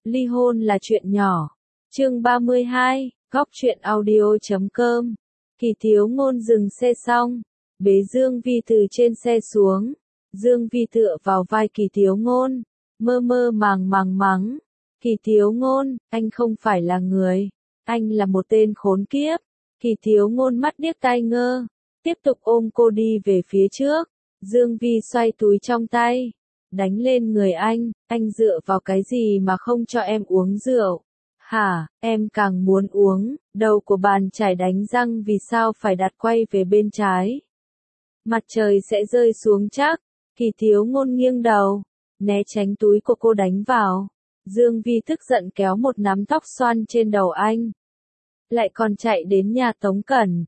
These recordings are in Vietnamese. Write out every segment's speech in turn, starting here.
Ly hôn là chuyện nhỏ. Chương 32, góc truyện audio.com. Kỳ Thiếu Ngôn dừng xe xong, bế Dương Vi từ trên xe xuống. Dương Vi tựa vào vai Kỳ Thiếu Ngôn, mơ mơ màng màng mắng. Kỳ Thiếu Ngôn, anh không phải là người, anh là một tên khốn kiếp. Kỳ Thiếu Ngôn mắt điếc tai ngơ, tiếp tục ôm cô đi về phía trước. Dương Vi xoay túi trong tay, đánh lên người anh dựa vào cái gì mà không cho em uống rượu? Hả, em càng muốn uống, đầu của bàn chải đánh răng vì sao phải đặt quay về bên trái? Mặt trời sẽ rơi xuống chắc. Kỳ Thiếu Ngôn nghiêng đầu, né tránh túi của cô đánh vào. Dương Vi tức giận kéo một nắm tóc xoăn trên đầu anh. Lại còn chạy đến nhà Tống Cẩn.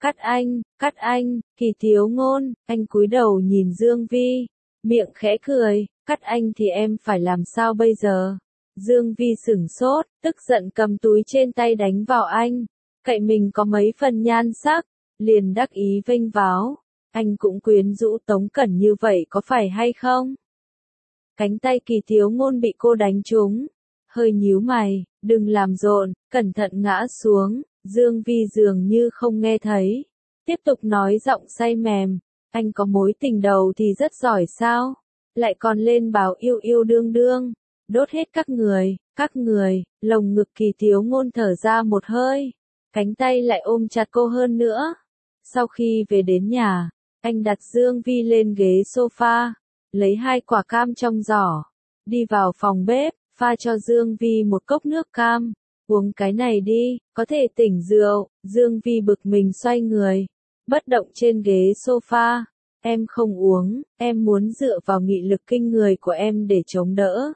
Cắt anh, Kỳ Thiếu Ngôn, anh cúi đầu nhìn Dương Vi, miệng khẽ cười, cắt anh thì em phải làm sao bây giờ? Dương Vi sửng sốt, tức giận cầm túi trên tay đánh vào anh, cậy mình có mấy phần nhan sắc, liền đắc ý vênh váo, anh cũng quyến rũ Tống Cẩn như vậy có phải hay không? Cánh tay Kỳ Thiếu Ngôn bị cô đánh trúng, hơi nhíu mày, đừng làm rộn, cẩn thận ngã xuống. Dương Vi dường như không nghe thấy, tiếp tục nói giọng say mềm, anh có mối tình đầu thì rất giỏi sao? Lại còn lên bảo yêu yêu đương đương, đốt hết các người, lồng ngực Kỳ Thiếu Ngôn thở ra một hơi, cánh tay lại ôm chặt cô hơn nữa. Sau khi về đến nhà, anh đặt Dương Vi lên ghế sofa, lấy 2 quả cam trong giỏ, đi vào phòng bếp, pha cho Dương Vi một cốc nước cam. Uống cái này đi, có thể tỉnh rượu. Dương Vi bực mình xoay người, bất động trên ghế sofa. Em không uống, em muốn dựa vào nghị lực kinh người của em để chống đỡ.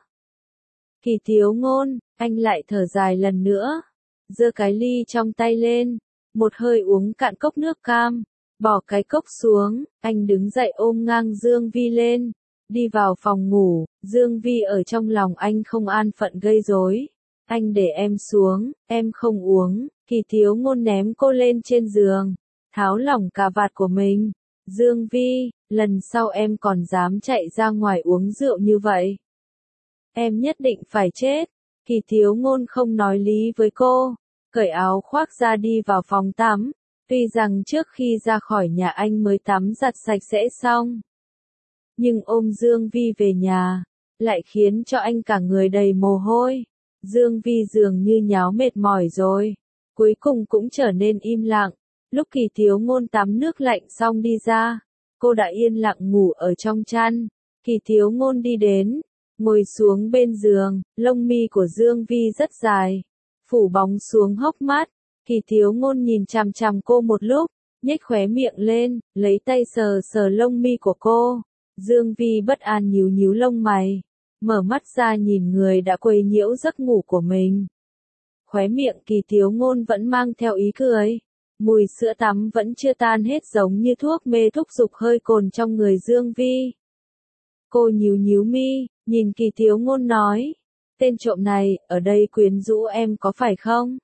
Kỳ Thiếu Ngôn, anh lại thở dài lần nữa, giơ cái ly trong tay lên, một hơi uống cạn cốc nước cam, bỏ cái cốc xuống, anh đứng dậy ôm ngang Dương Vi lên, đi vào phòng ngủ. Dương Vi ở trong lòng anh không an phận gây rối. Anh để em xuống, em không uống. Kỳ Thiếu Ngôn ném cô lên trên giường, tháo lỏng cà vạt của mình. Dương Vi, lần sau em còn dám chạy ra ngoài uống rượu như vậy, em nhất định phải chết. Kỳ Thiếu Ngôn không nói lý với cô, cởi áo khoác ra đi vào phòng tắm. Tuy rằng trước khi ra khỏi nhà anh mới tắm giặt sạch sẽ xong, nhưng ôm Dương Vi về nhà, lại khiến cho anh cả người đầy mồ hôi. Dương Vi dường như nháo mệt mỏi rồi, cuối cùng cũng trở nên im lặng. Lúc Kỳ Thiếu Ngôn tắm nước lạnh xong đi ra, cô đã yên lặng ngủ ở trong chăn. Kỳ Thiếu Ngôn đi đến, ngồi xuống bên giường, lông mi của Dương Vi rất dài, phủ bóng xuống hốc mắt. Kỳ Thiếu Ngôn nhìn chằm chằm cô một lúc, nhếch khóe miệng lên, lấy tay sờ sờ lông mi của cô. Dương Vi bất an nhíu nhíu lông mày, mở mắt ra nhìn người đã quấy nhiễu giấc ngủ của mình. Khóe miệng Kỳ Thiếu Ngôn vẫn mang theo ý cười, mùi sữa tắm vẫn chưa tan hết giống như thuốc mê thúc giục hơi cồn trong người Dương Vi. Cô nhíu nhíu mi, nhìn Kỳ Thiếu Ngôn nói, tên trộm này, ở đây quyến rũ em có phải không?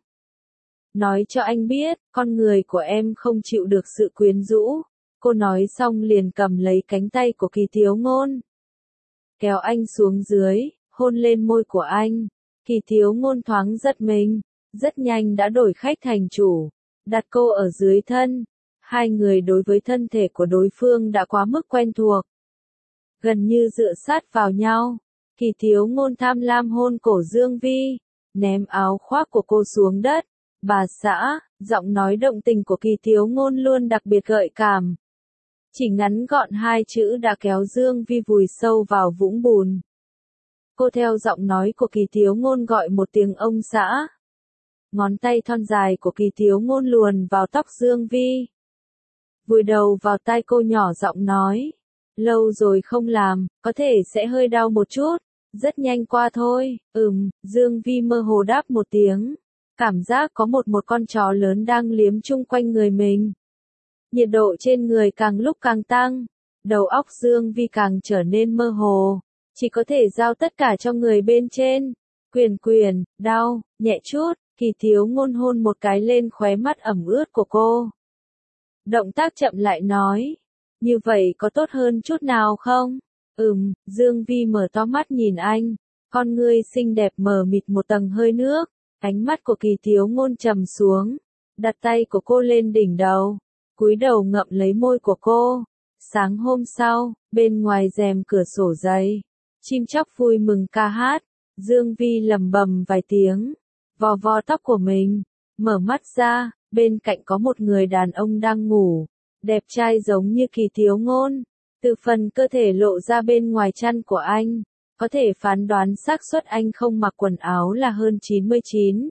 Nói cho anh biết, con người của em không chịu được sự quyến rũ. Cô nói xong liền cầm lấy cánh tay của Kỳ Thiếu Ngôn, kéo anh xuống dưới, hôn lên môi của anh. Kỳ Thiếu Ngôn thoáng giật mình, rất nhanh đã đổi khách thành chủ, đặt cô ở dưới thân. Hai người đối với thân thể của đối phương đã quá mức quen thuộc, gần như dựa sát vào nhau. Kỳ Thiếu Ngôn tham lam hôn cổ Dương Vi, ném áo khoác của cô xuống đất. Bà xã, giọng nói động tình của Kỳ Thiếu Ngôn luôn đặc biệt gợi cảm. Chỉ ngắn gọn 2 chữ đã kéo Dương Vi vùi sâu vào vũng bùn. Cô theo giọng nói của Kỳ Thiếu Ngôn gọi một tiếng ông xã. Ngón tay thon dài của Kỳ Thiếu Ngôn luồn vào tóc Dương Vi, vùi đầu vào tai cô nhỏ giọng nói, lâu rồi không làm, có thể sẽ hơi đau một chút, rất nhanh qua thôi. Dương Vi mơ hồ đáp một tiếng, cảm giác có một con chó lớn đang liếm chung quanh người mình. Nhiệt độ trên người càng lúc càng tăng, đầu óc Dương Vi càng trở nên mơ hồ, chỉ có thể giao tất cả cho người bên trên. Quyền, đau, nhẹ chút. Kỳ Thiếu Ngôn hôn một cái lên khóe mắt ẩm ướt của cô. Động tác chậm lại nói, như vậy có tốt hơn chút nào không? Dương Vi mở to mắt nhìn anh, Con ngươi xinh đẹp mờ mịt một tầng hơi nước, ánh mắt của Kỳ Thiếu Ngôn trầm xuống, đặt tay của cô lên đỉnh đầu, cúi đầu ngậm lấy môi của cô. Sáng hôm sau, bên ngoài rèm cửa sổ dày, chim chóc vui mừng ca hát, Dương Vi lẩm bẩm vài tiếng, vò vò tóc của mình, mở mắt ra, bên cạnh có một người đàn ông đang ngủ, đẹp trai giống như Kỳ Thiếu Ngôn, từ phần cơ thể lộ ra bên ngoài chăn của anh, có thể phán đoán xác suất anh không mặc quần áo là hơn 99.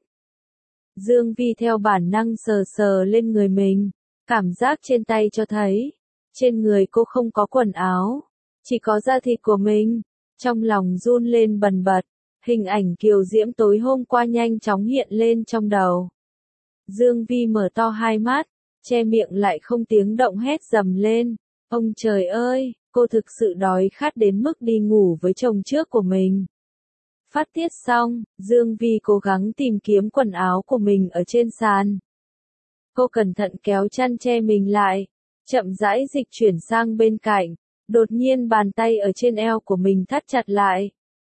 Dương Vi theo bản năng sờ sờ lên người mình, cảm giác trên tay cho thấy, trên người cô không có quần áo, chỉ có da thịt của mình, trong lòng run lên bần bật, hình ảnh kiều diễm tối hôm qua nhanh chóng hiện lên trong đầu. Dương Vi mở to hai mắt, che miệng lại không tiếng động hét dầm lên, ông trời ơi, cô thực sự đói khát đến mức đi ngủ với chồng trước của mình. Phát tiết xong, Dương Vi cố gắng tìm kiếm quần áo của mình ở trên sàn. Cô cẩn thận kéo chăn che mình lại, chậm rãi dịch chuyển sang bên cạnh, đột nhiên bàn tay ở trên eo của mình thắt chặt lại.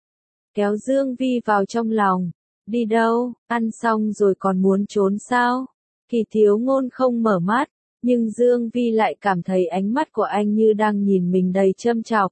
Kéo Dương Vi vào trong lòng, đi đâu, ăn xong rồi còn muốn trốn sao? Kỳ Thiếu Ngôn không mở mắt, nhưng Dương Vi lại cảm thấy ánh mắt của anh như đang nhìn mình đầy châm chọc.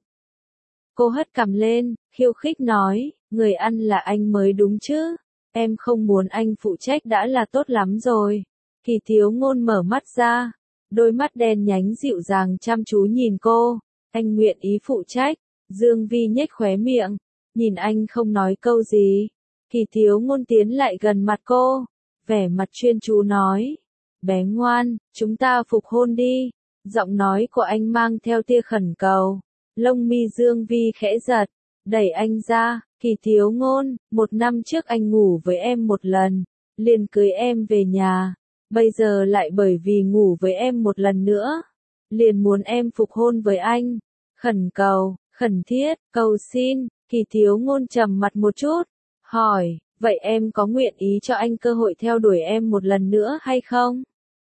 Cô hất cằm lên, khiêu khích nói, người ăn là anh mới đúng chứ, em không muốn anh phụ trách đã là tốt lắm rồi. Kỳ Thiếu Ngôn mở mắt ra, đôi mắt đen nhánh dịu dàng chăm chú nhìn cô, anh nguyện ý phụ trách. Dương Vi nhếch khóe miệng, nhìn anh không nói câu gì. Kỳ Thiếu Ngôn tiến lại gần mặt cô, vẻ mặt chuyên chú nói, bé ngoan, chúng ta phục hôn đi. Giọng nói của anh mang theo tia khẩn cầu, lông mi Dương Vi khẽ giật, đẩy anh ra. Kỳ Thiếu Ngôn, 1 năm trước anh ngủ với em một lần, liền cưới em về nhà, bây giờ lại bởi vì ngủ với em một lần nữa, liền muốn em phục hôn với anh. Khẩn cầu, khẩn thiết, cầu xin. Kỳ Thiếu Ngôn trầm mặt một chút, hỏi, vậy em có nguyện ý cho anh cơ hội theo đuổi em một lần nữa hay không?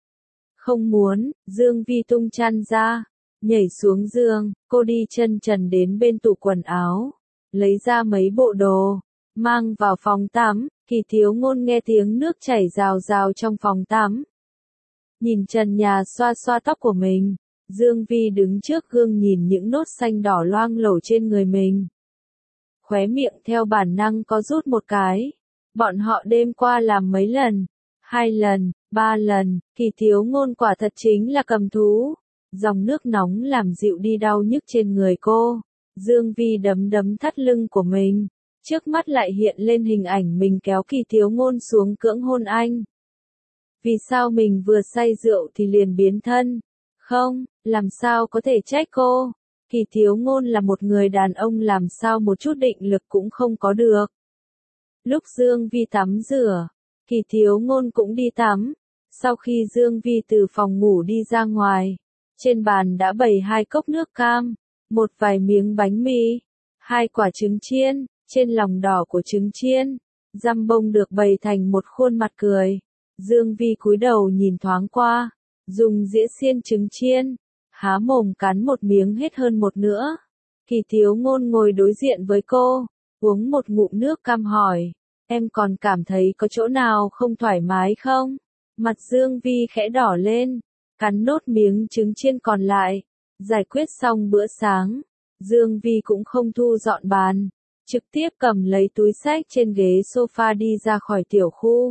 Không muốn. Dương Vi tung chăn ra, nhảy xuống giường, cô đi chân trần đến bên tủ quần áo, lấy ra mấy bộ đồ, mang vào phòng tắm. Kỳ Thiếu Ngôn nghe tiếng nước chảy rào rào trong phòng tắm. Nhìn trần nhà xoa xoa tóc của mình, Dương Vi đứng trước gương nhìn những nốt xanh đỏ loang lổ trên người mình. Khóe miệng theo bản năng có rút một cái. Bọn họ đêm qua làm mấy lần? 2 lần, 3 lần, Kỳ Thiếu Ngôn quả thật chính là cầm thú. Dòng nước nóng làm dịu đi đau nhức trên người cô. Dương Vi đấm đấm thắt lưng của mình. Trước mắt lại hiện lên hình ảnh mình kéo Kỳ Thiếu Ngôn xuống cưỡng hôn anh. Vì sao mình vừa say rượu thì liền biến thân? Không, làm sao có thể trách cô? Kỳ Thiếu Ngôn là một người đàn ông làm sao một chút định lực cũng không có được. Lúc Dương Vi tắm rửa, Kỳ Thiếu Ngôn cũng đi tắm. Sau khi Dương Vi từ phòng ngủ đi ra ngoài, trên bàn đã bày 2 cốc nước cam, một vài miếng bánh mì, 2 quả trứng chiên, trên lòng đỏ của trứng chiên, dăm bông được bày thành một khuôn mặt cười. Dương Vi cúi đầu nhìn thoáng qua, dùng dĩa xiên trứng chiên, há mồm cắn một miếng hết hơn một nữa. Kỳ Thiếu Ngôn ngồi đối diện với cô, uống một ngụm nước cam hỏi, em còn cảm thấy có chỗ nào không thoải mái không? Mặt Dương Vi khẽ đỏ lên, cắn nốt miếng trứng chiên còn lại. Giải quyết xong bữa sáng, Dương Vi cũng không thu dọn bàn, trực tiếp cầm lấy túi xách trên ghế sofa đi ra khỏi tiểu khu.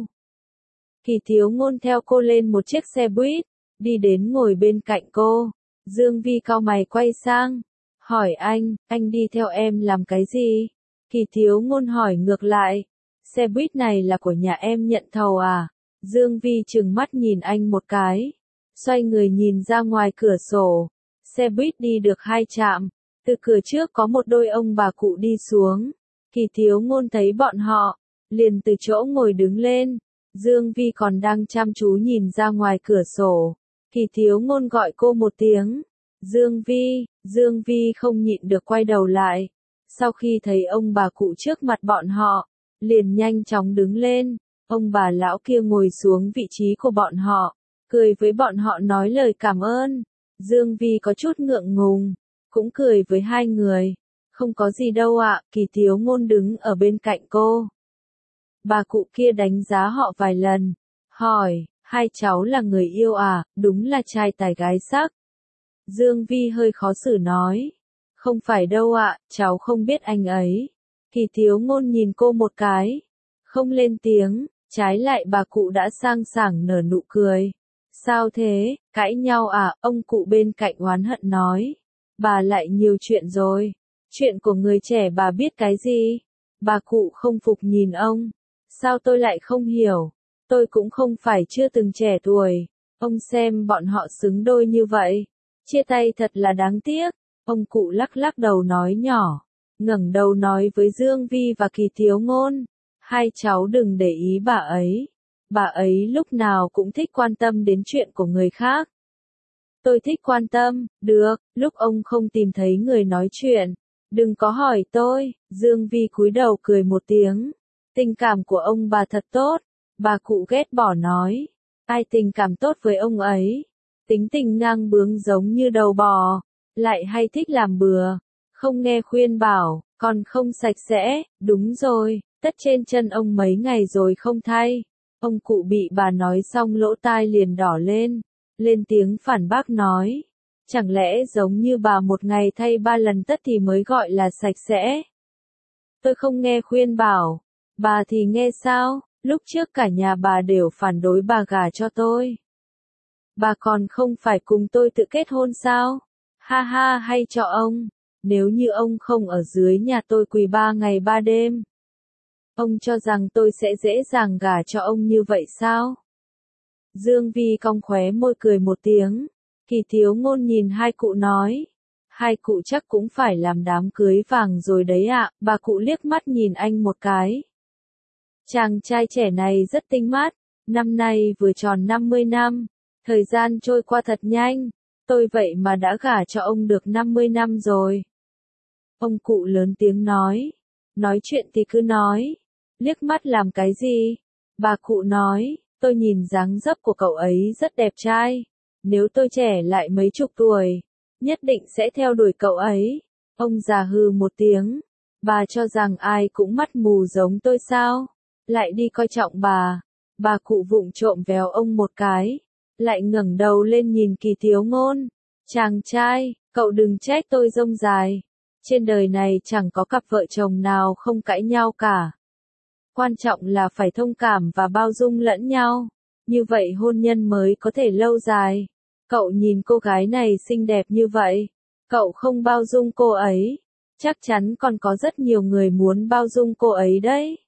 Kỳ Thiếu Ngôn theo cô lên một chiếc xe buýt, đi đến ngồi bên cạnh cô. Dương Vi cau mày quay sang, hỏi anh đi theo em làm cái gì? Kỳ Thiếu Ngôn hỏi ngược lại, xe buýt này là của nhà em nhận thầu à? Dương Vi trừng mắt nhìn anh một cái, xoay người nhìn ra ngoài cửa sổ. Xe buýt đi được 2 trạm, từ cửa trước có một đôi ông bà cụ đi xuống. Kỳ Thiếu Ngôn thấy bọn họ, liền từ chỗ ngồi đứng lên. Dương Vi còn đang chăm chú nhìn ra ngoài cửa sổ. Kỳ Thiếu Ngôn gọi cô một tiếng. Dương Vi không nhịn được quay đầu lại. Sau khi thấy ông bà cụ trước mặt bọn họ, liền nhanh chóng đứng lên. Ông bà lão kia ngồi xuống vị trí của bọn họ, cười với bọn họ nói lời cảm ơn. Dương Vi có chút ngượng ngùng, cũng cười với 2 người. Không có gì đâu ạ, Kỳ Thiếu Ngôn đứng ở bên cạnh cô. Bà cụ kia đánh giá họ vài lần, hỏi, hai cháu là người yêu à, đúng là trai tài gái sắc. Dương Vi hơi khó xử nói, không phải đâu ạ, cháu không biết anh ấy. Kỳ Thiếu Ngôn nhìn cô một cái, không lên tiếng, trái lại bà cụ đã sang sảng nở nụ cười. Sao thế, cãi nhau à, ông cụ bên cạnh oán hận nói. Bà lại nhiều chuyện rồi, chuyện của người trẻ bà biết cái gì? Bà cụ không phục nhìn ông. Sao tôi lại không hiểu? Tôi cũng không phải chưa từng trẻ tuổi. Ông xem bọn họ xứng đôi như vậy. Chia tay thật là đáng tiếc. Ông cụ lắc lắc đầu nói nhỏ. Ngẩng đầu nói với Dương Vi và Kỳ Thiếu Ngôn. Hai cháu đừng để ý bà ấy. Bà ấy lúc nào cũng thích quan tâm đến chuyện của người khác. Tôi thích quan tâm, được, lúc ông không tìm thấy người nói chuyện. Đừng có hỏi tôi, Dương Vi cúi đầu cười một tiếng. Tình cảm của ông bà thật tốt. Bà cụ ghét bỏ nói. Ai tình cảm tốt với ông ấy? Tính tình ngang bướng giống như đầu bò. Lại hay thích làm bừa. Không nghe khuyên bảo, còn không sạch sẽ. Đúng rồi, tất trên chân ông mấy ngày rồi không thay. Ông cụ bị bà nói xong lỗ tai liền đỏ lên. Lên tiếng phản bác nói. Chẳng lẽ giống như bà một ngày thay 3 lần tất thì mới gọi là sạch sẽ? Tôi không nghe khuyên bảo. Bà thì nghe sao? Lúc trước cả nhà bà đều phản đối bà gả cho tôi. Bà còn không phải cùng tôi tự kết hôn sao? Ha ha, hay cho ông. Nếu như ông không ở dưới nhà tôi quỳ 3 ngày 3 đêm. Ông cho rằng tôi sẽ dễ dàng gả cho ông như vậy sao? Dương Vi cong khóe môi cười một tiếng. Kỳ Thiếu Ngôn nhìn hai cụ nói. Hai cụ chắc cũng phải làm đám cưới vàng rồi đấy ạ. Bà cụ liếc mắt nhìn anh một cái. Chàng trai trẻ này rất tinh mắt. Năm nay vừa tròn 50 năm. Thời gian trôi qua thật nhanh. Tôi vậy mà đã gả cho ông được 50 năm rồi. Ông cụ lớn tiếng nói. Nói chuyện thì cứ nói. Liếc mắt làm cái gì? Bà cụ nói. Tôi nhìn dáng dấp của cậu ấy rất đẹp trai. Nếu tôi trẻ lại mấy chục tuổi, nhất định sẽ theo đuổi cậu ấy. Ông già hừ một tiếng. Bà cho rằng ai cũng mắt mù giống tôi sao? Lại đi coi trọng bà. Bà cụ vụng trộm véo ông một cái. Lại ngẩng đầu lên nhìn Kỳ Thiếu Ngôn. Chàng trai, cậu đừng trách tôi rông dài. Trên đời này chẳng có cặp vợ chồng nào không cãi nhau cả. Quan trọng là phải thông cảm và bao dung lẫn nhau. Như vậy hôn nhân mới có thể lâu dài. Cậu nhìn cô gái này xinh đẹp như vậy. Cậu không bao dung cô ấy. Chắc chắn còn có rất nhiều người muốn bao dung cô ấy đấy.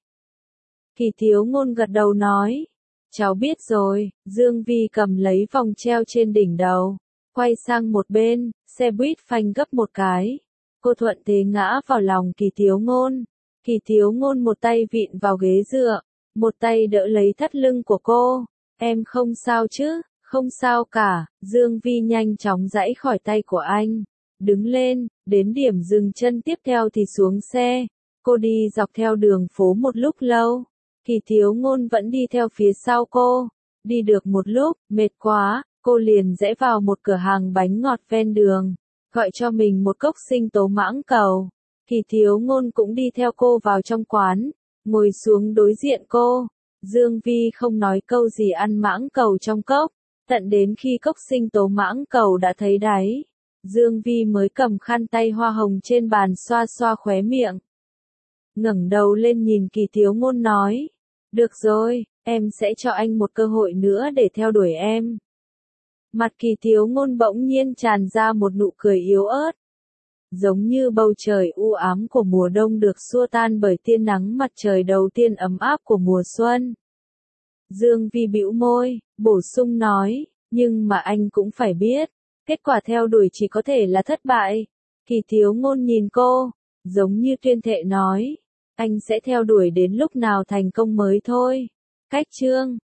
Kỳ Thiếu Ngôn gật đầu nói. Cháu biết rồi. Dương Vi cầm lấy vòng treo trên đỉnh đầu. Quay sang một bên, xe buýt phanh gấp một cái. Cô thuận thế ngã vào lòng Kỳ Thiếu Ngôn. Kỳ Thiếu Ngôn một tay vịn vào ghế dựa, một tay đỡ lấy thắt lưng của cô. Em không sao chứ? Không sao cả. Dương Vi nhanh chóng giãy khỏi tay của anh. Đứng lên, đến điểm dừng chân tiếp theo thì xuống xe. Cô đi dọc theo đường phố một lúc lâu. Kỳ Thiếu Ngôn vẫn đi theo phía sau cô. Đi được một lúc, mệt quá, cô liền rẽ vào một cửa hàng bánh ngọt ven đường. Gọi cho mình một cốc sinh tố mãng cầu. Kỳ Thiếu Ngôn cũng đi theo cô vào trong quán, ngồi xuống đối diện cô. Dương Vi không nói câu gì ăn mãng cầu trong cốc, tận đến khi cốc sinh tố mãng cầu đã thấy đáy. Dương Vi mới cầm khăn tay hoa hồng trên bàn xoa xoa khóe miệng. Ngẩng đầu lên nhìn Kỳ Thiếu Ngôn nói, được rồi, em sẽ cho anh một cơ hội nữa để theo đuổi em. Mặt Kỳ Thiếu Ngôn bỗng nhiên tràn ra một nụ cười yếu ớt. Giống như bầu trời u ám của mùa đông được xua tan bởi tia nắng mặt trời đầu tiên ấm áp của mùa xuân. Dương Vi bĩu môi, bổ sung nói, nhưng mà anh cũng phải biết, kết quả theo đuổi chỉ có thể là thất bại. Kỳ Thiếu Ngôn nhìn cô, giống như tuyên thệ nói, anh sẽ theo đuổi đến lúc nào thành công mới thôi. Cách chương